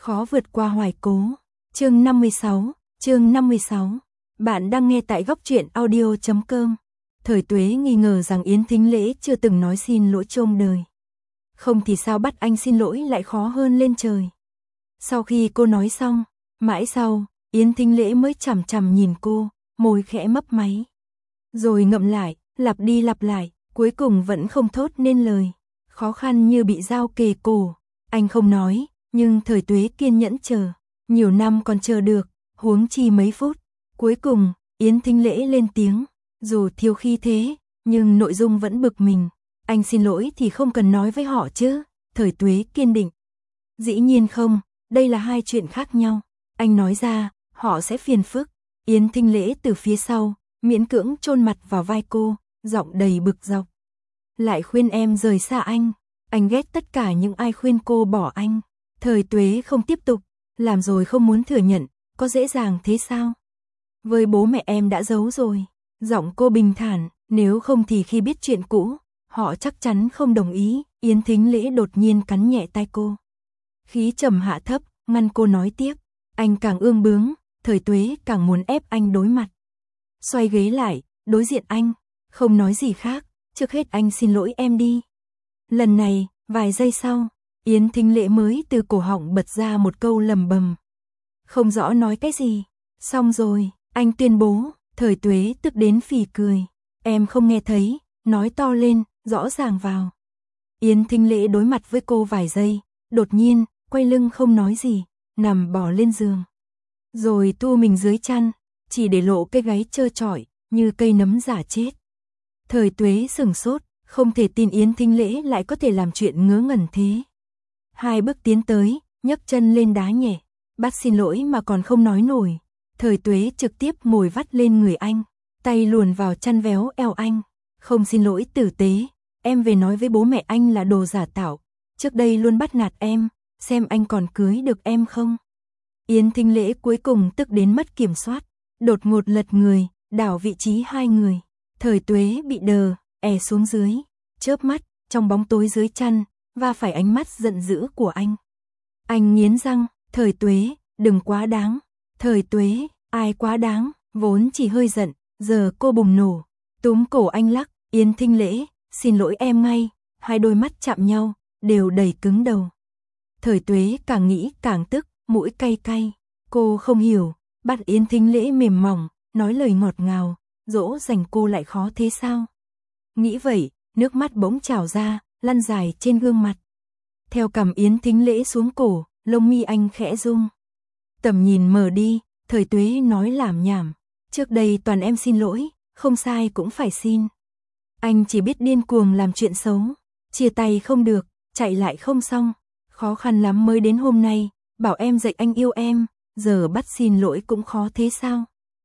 Khó vượt qua hoài cố. Chương 56. Bạn đang nghe tại góc truyện audio.com. Thời Tuế nghi ngờ rằng Yến Thính Lễ chưa từng nói xin lỗi trôm đời. Không thì sao bắt anh xin lỗi lại khó hơn lên trời. Sau khi cô nói xong, mãi sau, Yến Thính Lễ mới chằm chằm nhìn cô, môi khẽ mấp máy. Rồi ngậm lại, lặp đi lặp lại, cuối cùng vẫn không thốt nên lời. Khó khăn như bị dao kề cổ. Anh không nói, nhưng Thời Tuế kiên nhẫn chờ. Nhiều năm còn chờ được, huống chi mấy phút. Cuối cùng, Yến Thính Lễ lên tiếng. Dù thiếu khí thế, nhưng nội dung vẫn bực mình. Anh xin lỗi thì không cần nói với họ chứ. Thời Tuế kiên định. Dĩ nhiên không, đây là hai chuyện khác nhau. Anh nói ra, họ sẽ phiền phức. Yến Thính Lễ từ phía sau, miễn cưỡng chôn mặt vào vai cô, giọng đầy bực dọc. Lại khuyên em rời xa anh ghét tất cả những ai khuyên cô bỏ anh. Thời Tuế không tiếp tục, làm rồi không muốn thừa nhận, có dễ dàng thế sao? Với bố mẹ em đã giấu rồi. Giọng cô bình thản, nếu không thì khi biết chuyện cũ, họ chắc chắn không đồng ý. Yến Thính Lễ đột nhiên cắn nhẹ tai cô. Khí trầm hạ thấp, ngăn cô nói tiếp. Anh càng ương bướng, Thời Tuế càng muốn ép anh đối mặt. Xoay ghế lại, đối diện anh, không nói gì khác, trước hết anh xin lỗi em đi. Lần này, vài giây sau, Yến Thính Lễ mới từ cổ họng bật ra một câu lầm bầm. Không rõ nói cái gì. Xong rồi, anh tuyên bố. Thời Tuế tức đến phì cười. Em không nghe thấy, nói to lên, rõ ràng vào. Yến Thính Lễ đối mặt với cô vài giây, đột nhiên, quay lưng không nói gì, nằm bò lên giường. Rồi thu mình dưới chăn, chỉ để lộ cái gáy trơ trọi, như cây nấm giả chết. Thời Tuế sửng sốt, không thể tin Yến Thính Lễ lại có thể làm chuyện ngớ ngẩn thế. Hai bước tiến tới, nhấc chân lên đá nhẹ, bắt xin lỗi mà còn không nói nổi. Thời Tuế trực tiếp ngồi vắt lên người anh, tay luồn vào chăn véo eo anh. Không xin lỗi tử tế, em về nói với bố mẹ anh là đồ giả tạo. Trước đây luôn bắt nạt em, xem anh còn cưới được em không. Yến Thính Lễ cuối cùng tức đến mất kiểm soát, đột ngột lật người, đảo vị trí hai người. Thời Tuế bị đờ, xuống dưới, chớp mắt, trong bóng tối dưới chăn, va phải ánh mắt giận dữ của anh. Anh nghiến răng, Thời Tuế, đừng quá đáng. Thời Tuế, ai quá đáng, vốn chỉ hơi giận, giờ cô bùng nổ. Túm cổ anh lắc, Yến Thính Lễ, xin lỗi em ngay. Hai đôi mắt chạm nhau, đều đầy cứng đầu. Thời Tuế càng nghĩ càng tức, mũi cay cay. Cô không hiểu, bắt Yến Thính Lễ mềm mỏng, nói lời ngọt ngào, dỗ dành cô lại khó thế sao? Nghĩ vậy, nước mắt bỗng trào ra, lăn dài trên gương mặt. Theo cằm Yến Thính Lễ xuống cổ, lông mi anh khẽ rung. Tầm nhìn mờ đi, Thời Tuế nói lảm nhảm. Trước đây toàn em xin lỗi, không sai cũng phải xin. Anh chỉ biết điên cuồng làm chuyện xấu. Chia tay không được, chạy lại không xong. Khó khăn lắm mới đến hôm nay, bảo em dạy anh yêu em, giờ bắt xin lỗi cũng khó thế sao?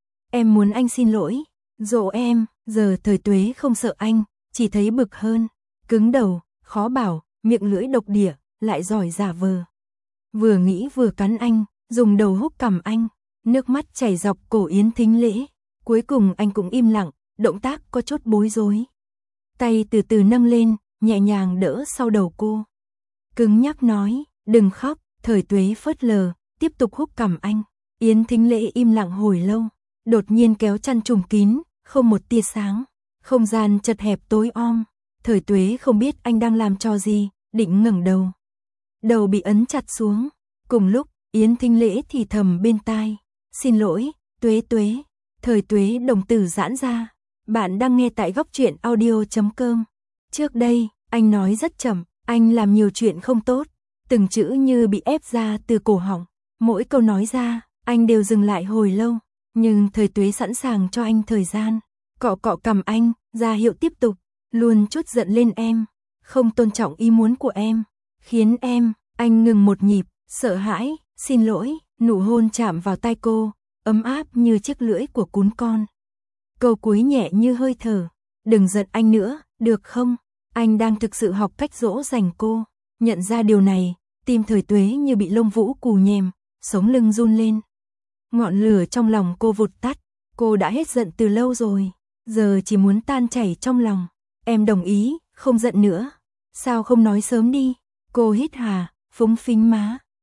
Em muốn anh xin lỗi, dỗ em, giờ Thời Tuế không sợ anh, chỉ thấy bực hơn. Cứng đầu, khó bảo, miệng lưỡi độc địa, lại giỏi giả vờ. Vừa nghĩ vừa cắn anh, dùng đầu húc cằm anh, nước mắt chảy dọc cổ Yến Thính Lễ. Cuối cùng anh cũng im lặng, động tác có chút bối rối. Tay từ từ nâng lên, nhẹ nhàng đỡ sau đầu cô. Cứng nhắc nói, đừng khóc. Thời Tuế phớt lờ, tiếp tục húc cằm anh. Yến Thính Lễ im lặng hồi lâu, đột nhiên kéo chăn trùm kín, không một tia sáng. Không gian chật hẹp tối om. Thời Tuế không biết anh đang làm trò gì, định ngẩng đầu. Đầu bị ấn chặt xuống. Cùng lúc, Yến Thính Lễ thì thầm bên tai. Xin lỗi, Tuế Tuế. Thời Tuế đồng tử giãn ra. Bạn đang nghe tại góc truyện audio.com. Trước đây, anh nói rất chậm, anh làm nhiều chuyện không tốt. Từng chữ như bị ép ra từ cổ họng. Mỗi câu nói ra, anh đều dừng lại hồi lâu. Nhưng Thời Tuế sẵn sàng cho anh thời gian. Cọ cọ cằm anh, ra hiệu tiếp tục. Luôn chút giận lên em. Không tôn trọng ý muốn của em. Khiến em, anh ngừng một nhịp, sợ hãi, xin lỗi. Nụ hôn chạm vào tai cô, ấm áp như chiếc lưỡi của cún con. Câu cuối nhẹ như hơi thở. Đừng giận anh nữa, được không? Anh đang thực sự học cách dỗ dành cô. Nhận ra điều này, tim Thời Tuế như bị lông vũ cù nhèm, sống lưng run lên. Ngọn lửa trong lòng cô vụt tắt. Cô đã hết giận từ lâu rồi, giờ chỉ muốn tan chảy trong lòng. Em đồng ý, không giận nữa. Sao không nói sớm đi? Cô hít hà, phúng phính má.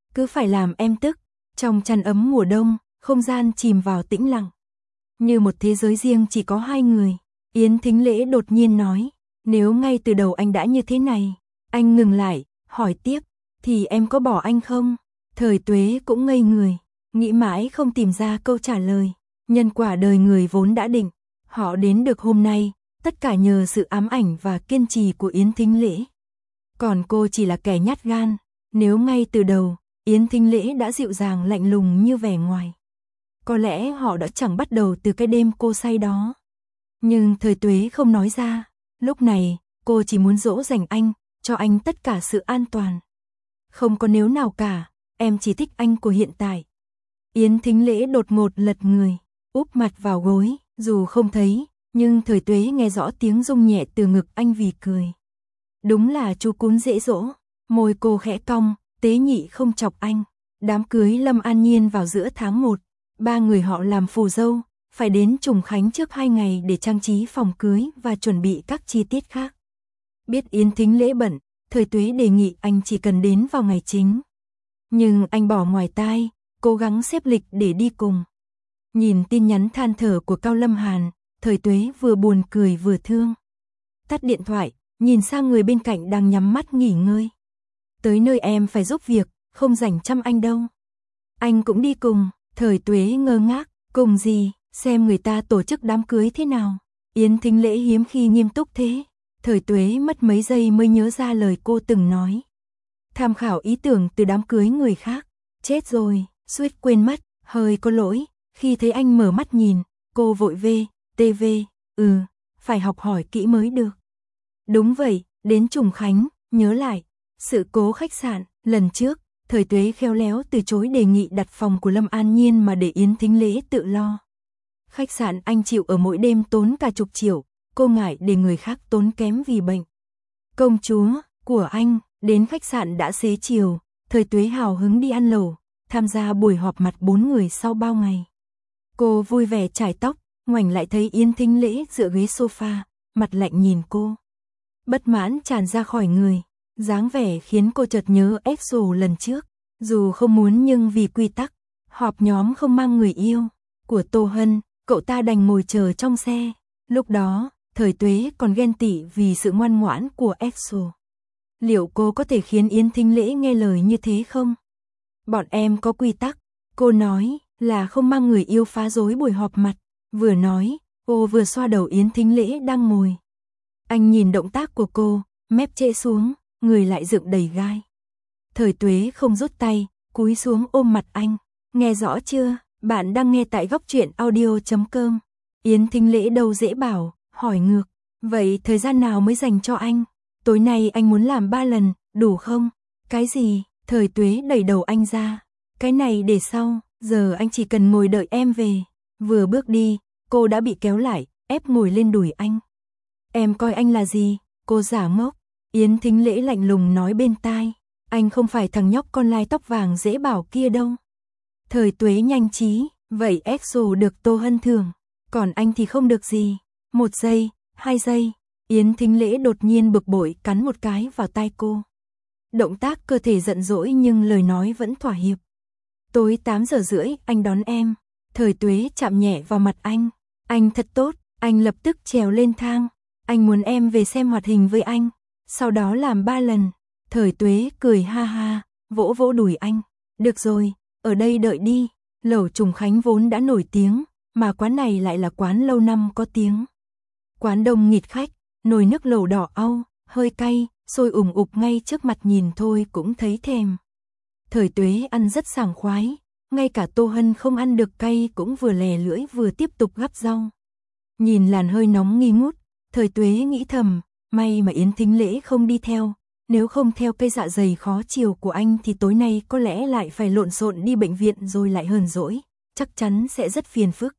cứ phải làm em tức. Trong chăn ấm mùa đông, không gian chìm vào tĩnh lặng. Như một thế giới riêng chỉ có hai người. Yến Thính Lễ đột nhiên nói, nếu ngay từ đầu anh đã như thế này. Anh ngừng lại, hỏi tiếp, thì em có bỏ anh không? Thời Tuế cũng ngây người, nghĩ mãi không tìm ra câu trả lời. Nhân quả đời người vốn đã định, họ đến được hôm nay, tất cả nhờ sự ám ảnh và kiên trì của Yến Thính Lễ. Còn cô chỉ là kẻ nhát gan, nếu ngay từ đầu, Yến Thính Lễ đã dịu dàng lạnh lùng như vẻ ngoài. Có lẽ họ đã chẳng bắt đầu từ cái đêm cô say đó. Nhưng Thời Tuế không nói ra, lúc này, cô chỉ muốn dỗ dành anh, cho anh tất cả sự an toàn. Không có nếu nào cả, em chỉ thích anh của hiện tại. Yến Thính Lễ đột ngột lật người, úp mặt vào gối, dù không thấy, nhưng Thời Tuế nghe rõ tiếng rung nhẹ từ ngực anh vì cười. Đúng là chú cún dễ dỗ, môi cô khẽ cong, tế nhị không chọc anh. Đám cưới Lâm An Nhiên vào giữa tháng 1, ba người họ làm phù dâu, phải đến Trùng Khánh trước 2 ngày để trang trí phòng cưới và chuẩn bị các chi tiết khác. Biết Yến Thính Lễ bận, Thời Tuế đề nghị anh chỉ cần đến vào ngày chính. Nhưng anh bỏ ngoài tai, cố gắng xếp lịch để đi cùng. Nhìn tin nhắn than thở của Cao Lâm Hàn, Thời Tuế vừa buồn cười vừa thương. Tắt điện thoại, nhìn sang người bên cạnh đang nhắm mắt nghỉ ngơi. Tới nơi em phải giúp việc, không rảnh chăm anh đâu. Anh cũng đi cùng. Thời Tuế ngơ ngác, cùng gì, xem người ta tổ chức đám cưới thế nào. Yến Thính Lễ hiếm khi nghiêm túc thế. Thời Tuế mất mấy giây mới nhớ ra lời cô từng nói. Tham khảo ý tưởng từ đám cưới người khác. Chết rồi, suýt quên mất, hơi có lỗi. Khi thấy anh mở mắt nhìn, cô vội TV, phải học hỏi kỹ mới được. Đúng vậy, đến Trùng Khánh, nhớ lại, sự cố khách sạn, lần trước, Thời Tuế khéo léo từ chối đề nghị đặt phòng của Lâm An Nhiên mà để Yến Thính Lễ tự lo. Khách sạn anh chịu ở mỗi đêm tốn cả chục triệu, cô ngại để người khác tốn kém vì bệnh. Công chúa của anh, đến khách sạn đã xế chiều, Thời Tuế hào hứng đi ăn lẩu, tham gia buổi họp mặt 4 người sau bao ngày. Cô vui vẻ chải tóc, ngoảnh lại thấy Yến Thính Lễ dựa ghế sofa, mặt lạnh nhìn cô. Bất mãn tràn ra khỏi người, dáng vẻ khiến cô chợt nhớ EXO lần trước. Dù không muốn nhưng vì quy tắc, họp nhóm không mang người yêu của Tô Hân, cậu ta đành ngồi chờ trong xe. Lúc đó, Thời Tuế còn ghen tị vì sự ngoan ngoãn của EXO. Liệu cô có thể khiến Yến Thính Lễ nghe lời như thế không? Bọn em có quy tắc, cô nói là không mang người yêu phá rối buổi họp mặt. Vừa nói, cô vừa xoa đầu Yến Thính Lễ đang ngồi. Anh nhìn động tác của cô, mép trễ xuống, người lại dựng đầy gai. Thời Tuế không rút tay, cúi xuống ôm mặt anh. Nghe rõ chưa? Bạn đang nghe tại góc truyện audio.com. Yến Thính Lễ đâu dễ bảo, hỏi ngược. Vậy thời gian nào mới dành cho anh? Tối nay anh muốn làm 3 lần, đủ không? Cái gì? Thời Tuế đẩy đầu anh ra. Cái này để sau, giờ anh chỉ cần ngồi đợi em về. Vừa bước đi, cô đã bị kéo lại, ép ngồi lên đùi anh. Em coi anh là gì? Cô giả ngốc. Yến Thính Lễ lạnh lùng nói bên tai. Anh không phải thằng nhóc con lai tóc vàng dễ bảo kia đâu. Thời Tuế nhanh trí, vậy EXO được Tô Hân thưởng, còn anh thì không được gì. 1 giây, 2 giây, Yến Thính Lễ đột nhiên bực bội cắn một cái vào tai cô. Động tác cơ thể giận dỗi nhưng lời nói vẫn thỏa hiệp. Tối 8 giờ rưỡi anh đón em. Thời Tuế chạm nhẹ vào mặt anh. Anh thật tốt, anh lập tức trèo lên thang. Anh muốn em về xem hoạt hình với anh, sau đó làm 3 lần. Thời Tuế cười ha ha, vỗ vỗ đùi anh. Được rồi, ở đây đợi đi. Lẩu Trùng Khánh vốn đã nổi tiếng, mà quán này lại là quán lâu năm có tiếng. Quán đông nghịt khách, nồi nước lẩu đỏ au, hơi cay, sôi ủng ục ngay trước mặt nhìn thôi cũng thấy thèm. Thời Tuế ăn rất sảng khoái, ngay cả Tô Hân không ăn được cay cũng vừa lè lưỡi vừa tiếp tục gắp rau. Nhìn làn hơi nóng nghi ngút, Thời Tuế nghĩ thầm, may mà Yến Thính Lễ không đi theo. Nếu không theo cây dạ dày khó chịu của anh thì tối nay có lẽ lại phải lộn xộn đi bệnh viện rồi lại hờn dỗi, chắc chắn sẽ rất phiền phức.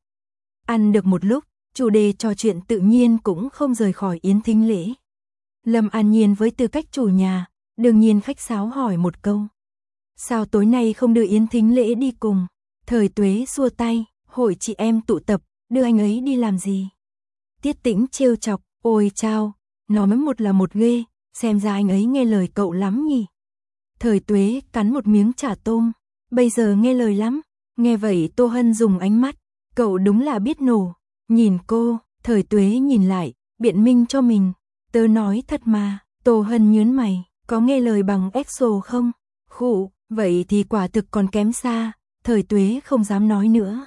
Ăn được một lúc, chủ đề trò chuyện tự nhiên cũng không rời khỏi Yến Thính Lễ. Lâm An Nhiên với tư cách chủ nhà, đương nhiên khách sáo hỏi một câu. Sao tối nay không đưa Yến Thính Lễ đi cùng? Thời Tuế xua tay, hội chị em tụ tập, đưa anh ấy đi làm gì? Tiết Tĩnh trêu chọc, ôi chao, nó mới một là một ghê. Xem ra anh ấy nghe lời cậu lắm nhỉ. Thời Tuế cắn một miếng chả tôm. Bây giờ nghe lời lắm. Nghe vậy Tô Hân dùng ánh mắt. Cậu đúng là biết nổ. Nhìn cô, Thời Tuế nhìn lại, biện minh cho mình. Tớ nói thật mà. Tô Hân nhớn mày. Có nghe lời bằng EXO không? Khụ, vậy thì quả thực còn kém xa. Thời Tuế không dám nói nữa.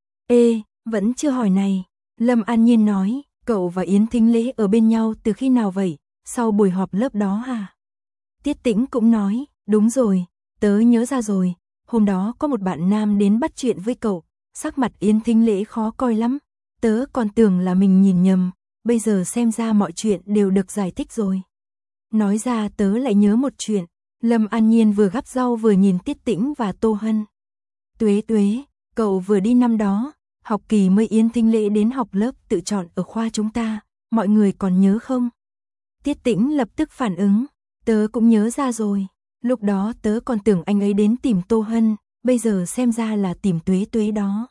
Ê, vẫn chưa hỏi này. Lâm An Nhiên nói, cậu và Yến Thính Lễ ở bên nhau từ khi nào vậy? Sau buổi họp lớp đó hả? Tiết Tĩnh cũng nói, đúng rồi, tớ nhớ ra rồi. Hôm đó có một bạn nam đến bắt chuyện với cậu. Sắc mặt Yến Thính Lễ khó coi lắm. Tớ còn tưởng là mình nhìn nhầm. Bây giờ xem ra mọi chuyện đều được giải thích rồi. Nói ra tớ lại nhớ một chuyện. Lâm An Nhiên vừa gắp rau vừa nhìn Tiết Tĩnh và Tô Hân. Tuế, cậu vừa đi năm đó, học kỳ mới Yến Thính Lễ đến học lớp tự chọn ở khoa chúng ta, mọi người còn nhớ không? Tiết Tĩnh lập tức phản ứng, tớ cũng nhớ ra rồi, lúc đó tớ còn tưởng anh ấy đến tìm Tô Hân, bây giờ xem ra là tìm Tuế đó.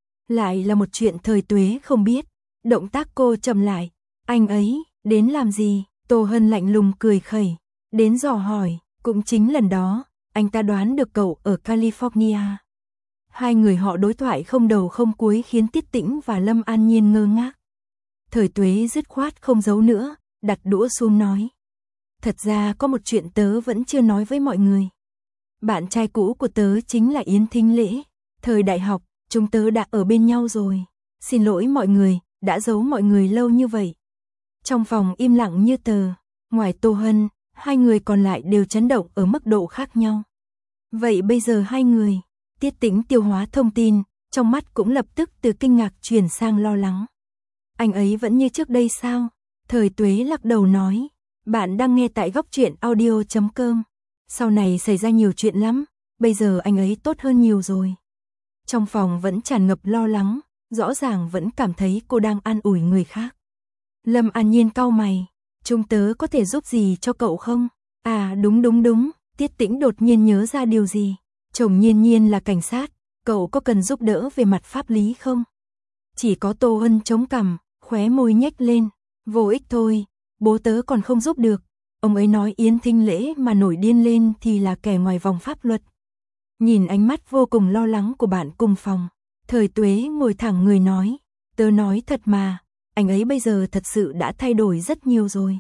Lại là một chuyện Thời Tuế không biết, động tác cô chậm lại, anh ấy, đến làm gì? Tô Hân lạnh lùng cười khẩy, đến dò hỏi, cũng chính lần đó, anh ta đoán được cậu ở California. Hai người họ đối thoại không đầu không cuối khiến Tiết Tĩnh và Lâm An Nhiên ngơ ngác. Thời Tuế dứt khoát không giấu nữa, đặt đũa xuống nói. Thật ra có một chuyện tớ vẫn chưa nói với mọi người. Bạn trai cũ của tớ chính là Yến Thính Lễ. Thời đại học, chúng tớ đã ở bên nhau rồi. Xin lỗi mọi người, đã giấu mọi người lâu như vậy. Trong phòng im lặng như tờ, ngoài Tô Hân, hai người còn lại đều chấn động ở mức độ khác nhau. Vậy bây giờ hai người, Tiết Tĩnh tiêu hóa thông tin, trong mắt cũng lập tức từ kinh ngạc chuyển sang lo lắng. Anh ấy vẫn như trước đây sao? Thời Tuế lắc đầu nói, bạn đang nghe tại góc truyện audio.com. Sau này xảy ra nhiều chuyện lắm, bây giờ anh ấy tốt hơn nhiều rồi. Trong phòng vẫn tràn ngập lo lắng, rõ ràng vẫn cảm thấy cô đang an ủi người khác. Lâm An Nhiên cau mày, chúng tớ có thể giúp gì cho cậu không? À đúng, Tiết Tĩnh đột nhiên nhớ ra điều gì. Chồng Nhiên là cảnh sát, cậu có cần giúp đỡ về mặt pháp lý không? Chỉ có Tô Hân chống cằm, khóe môi nhếch lên, vô ích thôi, bố tớ còn không giúp được. Ông ấy nói Yến Thính Lễ mà nổi điên lên thì là kẻ ngoài vòng pháp luật. Nhìn ánh mắt vô cùng lo lắng của bạn cùng phòng, Thời Tuế ngồi thẳng người nói, tớ nói thật mà, anh ấy bây giờ thật sự đã thay đổi rất nhiều rồi.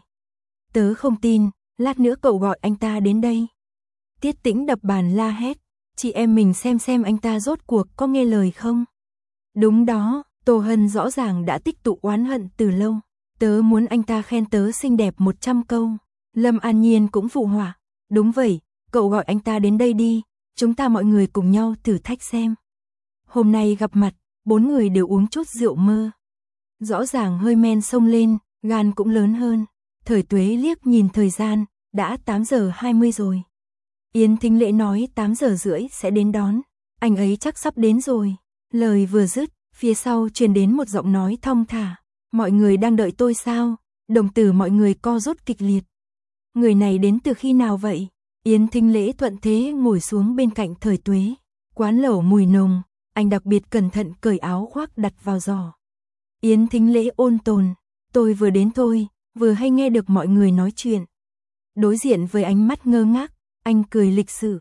Tớ không tin, lát nữa cậu gọi anh ta đến đây. Tiết Tĩnh đập bàn la hét, chị em mình xem anh ta rốt cuộc có nghe lời không? Đúng đó, Tô Hân rõ ràng đã tích tụ oán hận từ lâu. Tớ muốn anh ta khen tớ xinh đẹp 100 câu. Lâm An Nhiên cũng phụ họa. Đúng vậy, cậu gọi anh ta đến đây đi. Chúng ta mọi người cùng nhau thử thách xem. Hôm nay gặp mặt, 4 người đều uống chút rượu mơ. Rõ ràng hơi men xông lên, gan cũng lớn hơn. Thời Tuế liếc nhìn thời gian, đã 8 giờ 20 rồi. Yến Thính Lễ nói 8 giờ rưỡi sẽ đến đón. Anh ấy chắc sắp đến rồi. Lời vừa dứt, phía sau truyền đến một giọng nói thong thả. Mọi người đang đợi tôi sao? Đồng tử mọi người co rút kịch liệt. Người này đến từ khi nào vậy? Yến Thính Lễ thuận thế ngồi xuống bên cạnh Thời Tuế. Quán lẩu mùi nồng, anh đặc biệt cẩn thận cởi áo khoác đặt vào giỏ. Yến Thính Lễ ôn tồn, tôi vừa đến thôi, vừa hay nghe được mọi người nói chuyện. Đối diện với ánh mắt ngơ ngác, anh cười lịch sự.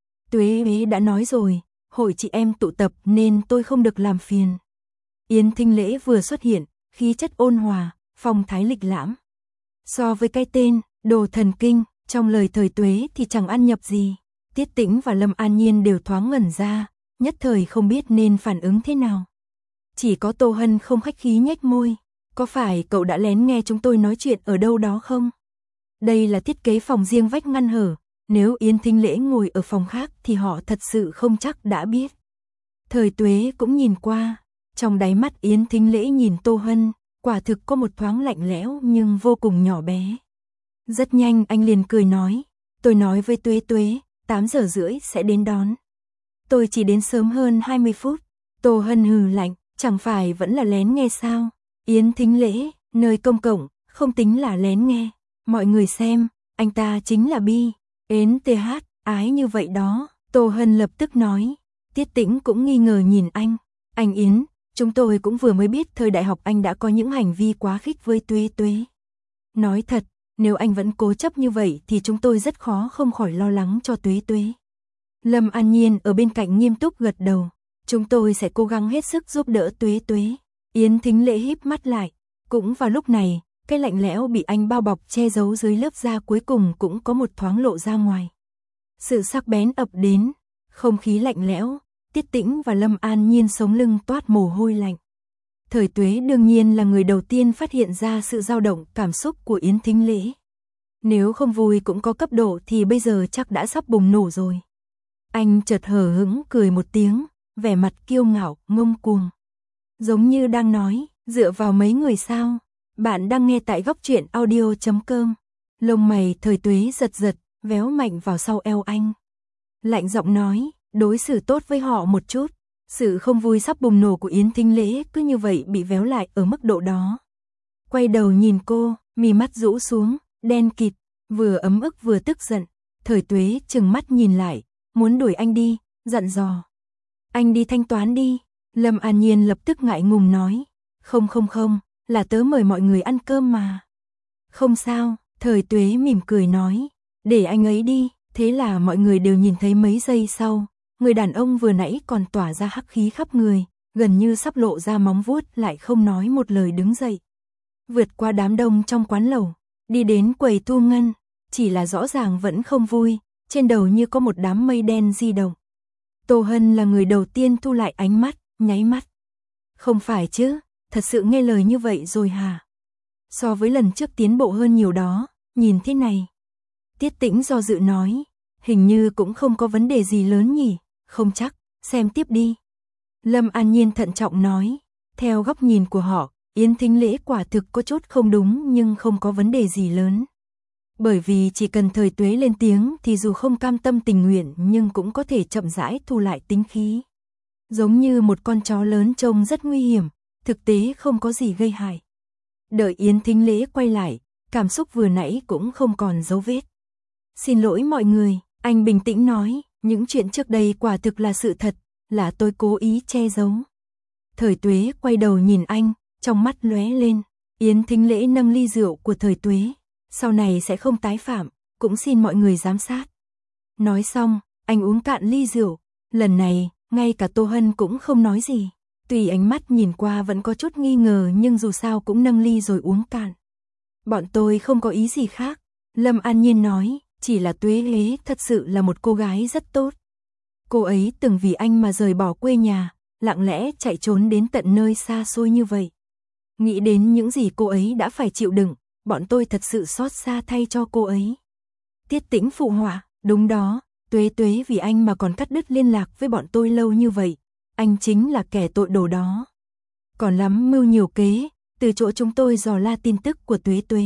Tuế đã nói rồi, hội chị em tụ tập nên tôi không được làm phiền. Yến Thính Lễ vừa xuất hiện, khí chất ôn hòa, phong thái lịch lãm. So với cái tên, đồ thần kinh, trong lời Thời Tuế thì chẳng ăn nhập gì. Tiết Tĩnh và Lâm An Nhiên đều thoáng ngẩn ra, nhất thời không biết nên phản ứng thế nào. Chỉ có Tô Hân không khách khí nhếch môi. Có phải cậu đã lén nghe chúng tôi nói chuyện ở đâu đó không? Đây là thiết kế phòng riêng vách ngăn hở. Nếu Yến Thính Lễ ngồi ở phòng khác thì họ thật sự không chắc đã biết. Thời Tuế cũng nhìn qua. Trong đáy mắt Yến Thính Lễ nhìn Tô Hân, quả thực có một thoáng lạnh lẽo nhưng vô cùng nhỏ bé. Rất nhanh anh liền cười nói. Tôi nói với Tuế, 8 giờ rưỡi sẽ đến đón. Tôi chỉ đến sớm hơn 20 phút. Tô Hân hừ lạnh, chẳng phải vẫn là lén nghe sao? Yến Thính Lễ, nơi công cộng, không tính là lén nghe. Mọi người xem, anh ta chính là Bi. Ến TH, ái như vậy đó. Tô Hân lập tức nói. Tiết Tĩnh cũng nghi ngờ nhìn anh. Anh Yến, chúng tôi cũng vừa mới biết thời đại học anh đã có những hành vi quá khích với Tuế. Nói thật, Nếu anh vẫn cố chấp như vậy thì chúng tôi rất khó không khỏi lo lắng cho Tuế Tuế. Lâm An Nhiên ở bên cạnh nghiêm túc gật đầu. Chúng tôi sẽ cố gắng hết sức giúp đỡ Tuế Tuế. Yến Thính Lễ híp mắt lại. Cũng vào lúc này, cái lạnh lẽo bị anh bao bọc che giấu dưới lớp da cuối cùng cũng có một thoáng lộ ra ngoài. Sự sắc bén ập đến, không khí lạnh lẽo, Tiết Tĩnh và Lâm An Nhiên sống lưng toát mồ hôi lạnh. Thời Tuế đương nhiên là người đầu tiên phát hiện ra sự dao động cảm xúc của Yến Thính Lễ. Nếu không vui cũng có cấp độ thì bây giờ chắc đã sắp bùng nổ rồi. Anh chợt hờ hững cười một tiếng, vẻ mặt kiêu ngạo, ngông cuồng. Giống như đang nói, dựa vào mấy người sao? Bạn đang nghe tại góc truyện audio.com. Lông mày Thời Tuế giật giật, véo mạnh vào sau eo anh. Lạnh giọng nói, đối xử tốt với họ một chút. Sự không vui sắp bùng nổ của Yến Thính Lễ cứ như vậy bị véo lại ở mức độ đó. Quay đầu nhìn cô, mí mắt rũ xuống, đen kịt, vừa ấm ức vừa tức giận. Thời Tuế chừng mắt nhìn lại, muốn đuổi anh đi, dặn dò. Anh đi thanh toán đi. Lâm An Nhiên lập tức ngại ngùng nói. Không, là tớ mời mọi người ăn cơm mà. Không sao, Thời Tuế mỉm cười nói. Để anh ấy đi. Thế là mọi người đều nhìn thấy mấy giây sau. Người đàn ông vừa nãy còn tỏa ra hắc khí khắp người, gần như sắp lộ ra móng vuốt lại không nói một lời đứng dậy. Vượt qua đám đông trong quán lẩu, đi đến quầy thu ngân, chỉ là rõ ràng vẫn không vui, trên đầu như có một đám mây đen di động. Tô Hân là người đầu tiên thu lại ánh mắt, nháy mắt. Không phải chứ, thật sự nghe lời như vậy rồi hả? So với lần trước tiến bộ hơn nhiều đó, nhìn thế này. Tiết Tĩnh do dự nói, hình như cũng không có vấn đề gì lớn nhỉ, không chắc, xem tiếp đi. Lâm An Nhiên thận trọng nói, theo góc nhìn của họ, Yến Thính Lễ quả thực có chút không đúng nhưng không có vấn đề gì lớn. Bởi vì chỉ cần Thời Tuế lên tiếng thì dù không cam tâm tình nguyện nhưng cũng có thể chậm rãi thu lại tính khí. Giống như một con chó lớn trông rất nguy hiểm, thực tế không có gì gây hại. Đợi Yến Thính Lễ quay lại, cảm xúc vừa nãy cũng không còn dấu vết. Xin lỗi mọi người, anh bình tĩnh nói, những chuyện trước đây quả thực là sự thật, là tôi cố ý che giấu. Thời Tuế quay đầu nhìn anh, trong mắt lóe lên. Yến Thính Lễ nâng ly rượu của Thời Tuế, sau này sẽ không tái phạm, cũng xin mọi người giám sát. Nói xong, anh uống cạn ly rượu, lần này, ngay cả Tô Hân cũng không nói gì. Tuy ánh mắt nhìn qua vẫn có chút nghi ngờ nhưng dù sao cũng nâng ly rồi uống cạn. Bọn tôi không có ý gì khác, Lâm An Nhiên nói, chỉ là Tuế Hế thật sự là một cô gái rất tốt. Cô ấy từng vì anh mà rời bỏ quê nhà, lặng lẽ chạy trốn đến tận nơi xa xôi như vậy. Nghĩ đến những gì cô ấy đã phải chịu đựng, bọn tôi thật sự xót xa thay cho cô ấy. Tiết Tĩnh phụ họa, đúng đó, Tuế Tuế vì anh mà còn cắt đứt liên lạc với bọn tôi lâu như vậy, anh chính là kẻ tội đồ đó. Còn lắm mưu nhiều kế, từ chỗ chúng tôi dò la tin tức của Tuế Tuế.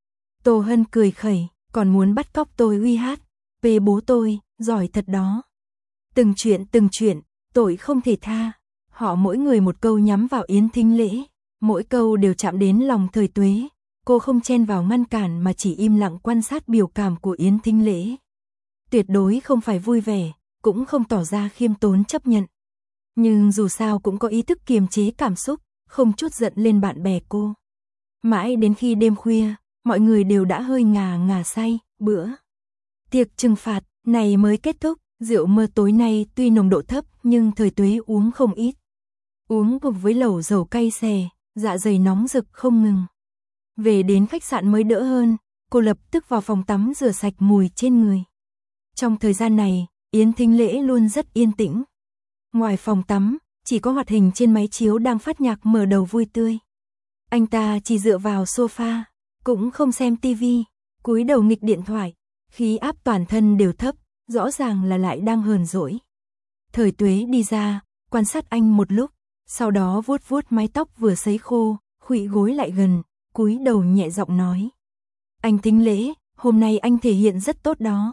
Tô Hân cười khẩy, còn muốn bắt cóc tôi uy hát, về bố tôi, giỏi thật đó. Từng chuyện, tội không thể tha. Họ mỗi người một câu nhắm vào Yến Thính Lễ, mỗi câu đều chạm đến lòng Thời Tuế. Cô không chen vào ngăn cản mà chỉ im lặng quan sát biểu cảm của Yến Thính Lễ. Tuyệt đối không phải vui vẻ, cũng không tỏ ra khiêm tốn chấp nhận. Nhưng dù sao cũng có ý thức kiềm chế cảm xúc, không chút giận lên bạn bè cô. Mãi đến khi đêm khuya, mọi người đều đã hơi ngà say, bữa tiệc trừng phạt này mới kết thúc. Rượu mơ tối nay tuy nồng độ thấp nhưng Thời Tuế uống không ít. Uống cùng với lẩu dầu cay xè, dạ dày nóng rực không ngừng. Về đến khách sạn mới đỡ hơn, cô lập tức vào phòng tắm rửa sạch mùi trên người. Trong thời gian này, Yến Thính Lễ luôn rất yên tĩnh. Ngoài phòng tắm, chỉ có hoạt hình trên máy chiếu đang phát nhạc mở đầu vui tươi. Anh ta chỉ dựa vào sofa, cũng không xem tivi, cúi đầu nghịch điện thoại, khí áp toàn thân đều thấp, rõ ràng là lại đang hờn dỗi. Thời Tuế đi ra, quan sát anh một lúc, sau đó vuốt vuốt mái tóc vừa sấy khô, khuỵu gối lại gần, cúi đầu nhẹ giọng nói. Anh Thính Lễ, hôm nay anh thể hiện rất tốt đó.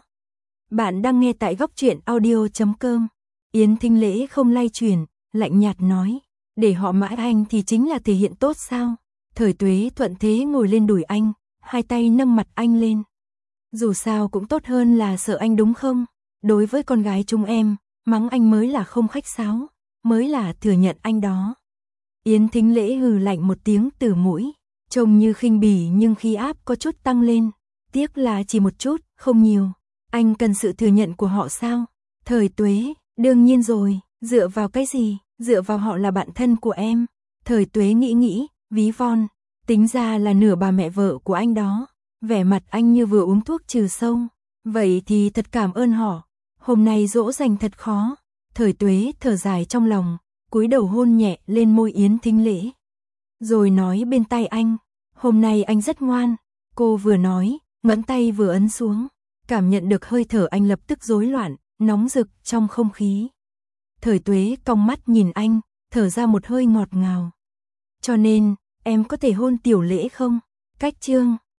Bạn đang nghe tại góc truyện audio.com. Yến Thính Lễ không lay chuyển, lạnh nhạt nói. Để họ mãi anh thì chính là thể hiện tốt sao? Thời Tuế thuận thế ngồi lên đùi anh, hai tay nâng mặt anh lên. Dù sao cũng tốt hơn là sợ anh đúng không? Đối với con gái chúng em, mắng anh mới là không khách sáo, mới là thừa nhận anh đó. Yến Thính Lễ hừ lạnh một tiếng từ mũi, trông như khinh bỉ nhưng khí áp có chút tăng lên, Tiếc là chỉ một chút, không nhiều. Anh cần sự thừa nhận của họ sao? Thời Tuế, đương nhiên rồi, dựa vào cái gì? Dựa vào họ là bạn thân của em. Thời Tuế nghĩ, ví von, tính ra là nửa bà mẹ vợ của anh đó. Vẻ mặt anh như vừa uống thuốc trừ sâu. Vậy thì thật cảm ơn họ. Hôm nay dỗ dành thật khó. Thời Tuế thở dài trong lòng, cúi đầu hôn nhẹ lên môi Yến Thính Lễ. Rồi nói bên tai anh, hôm nay anh rất ngoan. Cô vừa nói, ngón tay vừa ấn xuống, cảm nhận được hơi thở anh lập tức rối loạn, nóng rực trong không khí. Thời Tuế cong mắt nhìn anh, thở ra một hơi ngọt ngào. Cho nên, em có thể hôn Tiểu Lễ không? Cách chương